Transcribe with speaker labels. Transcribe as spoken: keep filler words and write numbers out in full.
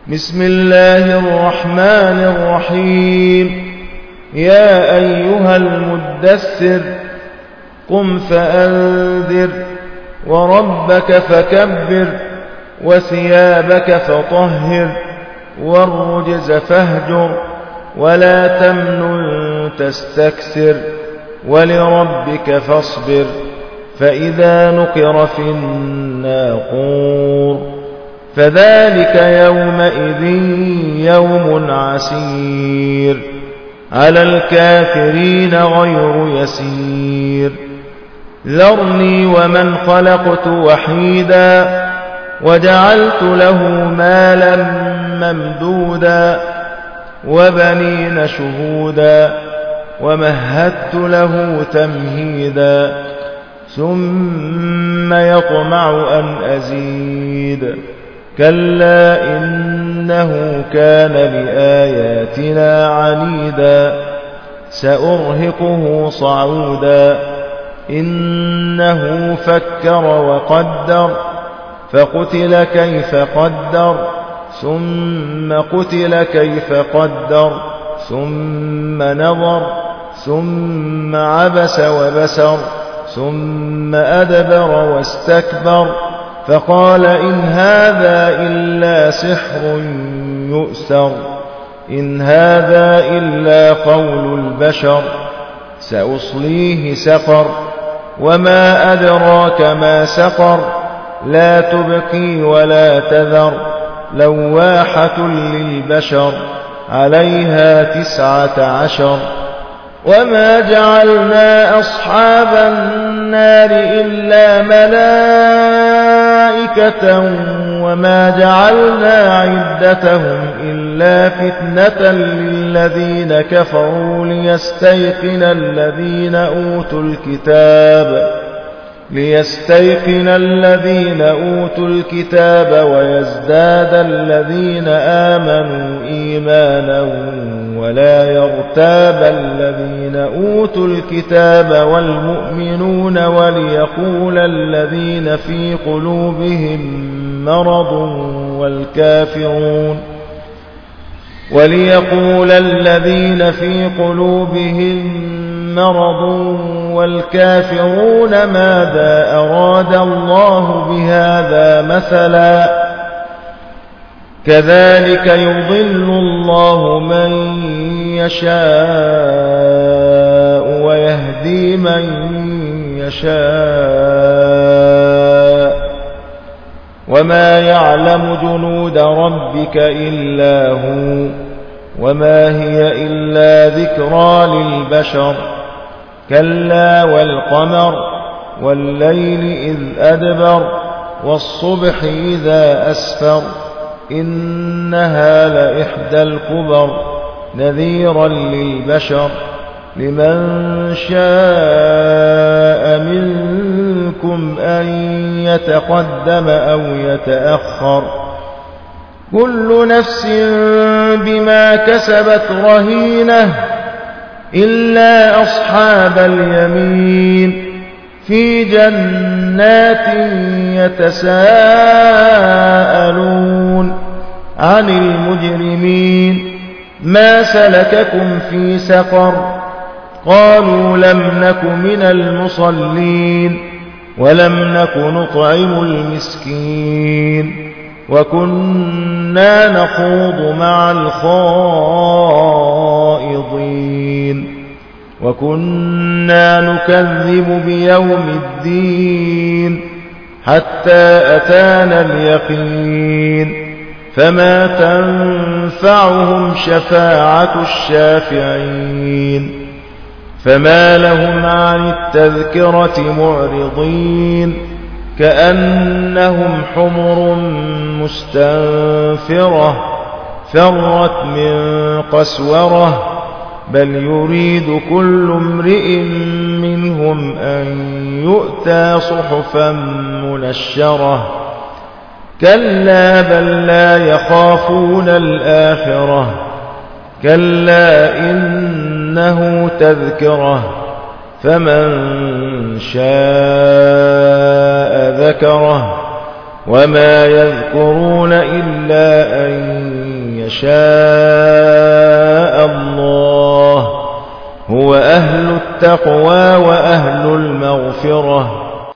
Speaker 1: بسم الله الرحمن الرحيم. يا أيها المدثر قم فأنذر وربك فكبر وثيابك فطهر والرجز فاهجر ولا تمنن تستكثر ولربك فاصبر فإذا نقر في الناقور فذلك يومئذ يوم عسير على الكافرين غير يسير. ذرني ومن خلقت وحيدا وجعلت له مالا ممدودا وبنين شهودا ومهدت له تمهيدا ثم يطمع أن أزيد كلا إنه كان لآياتنا عنيدا سأرهقه صعودا إنه فكر وقدر فقتل كيف قدر ثم قتل كيف قدر ثم نظر ثم عبس وبسر ثم أدبر واستكبر فقال إن هذا إلا سحر يؤثر إن هذا إلا قول البشر سأصليه سقر وما أدراك ما سقر لا تبقي ولا تذر لواحة للبشر عليها تسعة عشر. وما جعلنا أصحاب النار إلا ملائكة وما جعلنا عدتهم إلا فتنة للذين كفروا ليستيقن الذين أوتوا الكتاب ليستيقن الذين أوتوا الكتاب ويزداد الذين آمنوا إيمانا ولا يرتاب الذين أوتوا الكتاب والمؤمنون وليقول الذين في قلوبهم مرض والكافرون وليقول الذين في قلوبهم مرض والكافرون ماذا أراد الله بهذا مثلا كذلك يضل الله من يشاء ويهدي من يشاء وما يعلم جنود ربك إلا هو وما هي إلا ذكرى للبشر كلا والقمر والليل إذ أدبر والصبح إذا أسفر إنها لإحدى الكبر نذيرا للبشر لمن شاء منكم أن يتقدم أو يتأخر كل نفس بما كسبت رهينة إلا أصحاب اليمين في جنات يتساءلون عن المجرمين ما سلككم في سقر قالوا لم نك من المصلين ولم نك نطعم المسكين وكنا نخوض مع الخائضين وكنا نكذب بيوم الدين حتى أتانا اليقين فما تنفعهم شفاعة الشافعين فما لهم عن التذكرة معرضين كأنهم حمر مستنفرة فرت من قسورة بل يريد كل امرئ منهم أن يؤتى صحفا منشرة كلا بل لا يخافون الآخرة كلا إنه تذكرة فمن شاء ذكره وما يذكرون إلا أن يشاء الله هو أهل التقوى وأهل المغفرة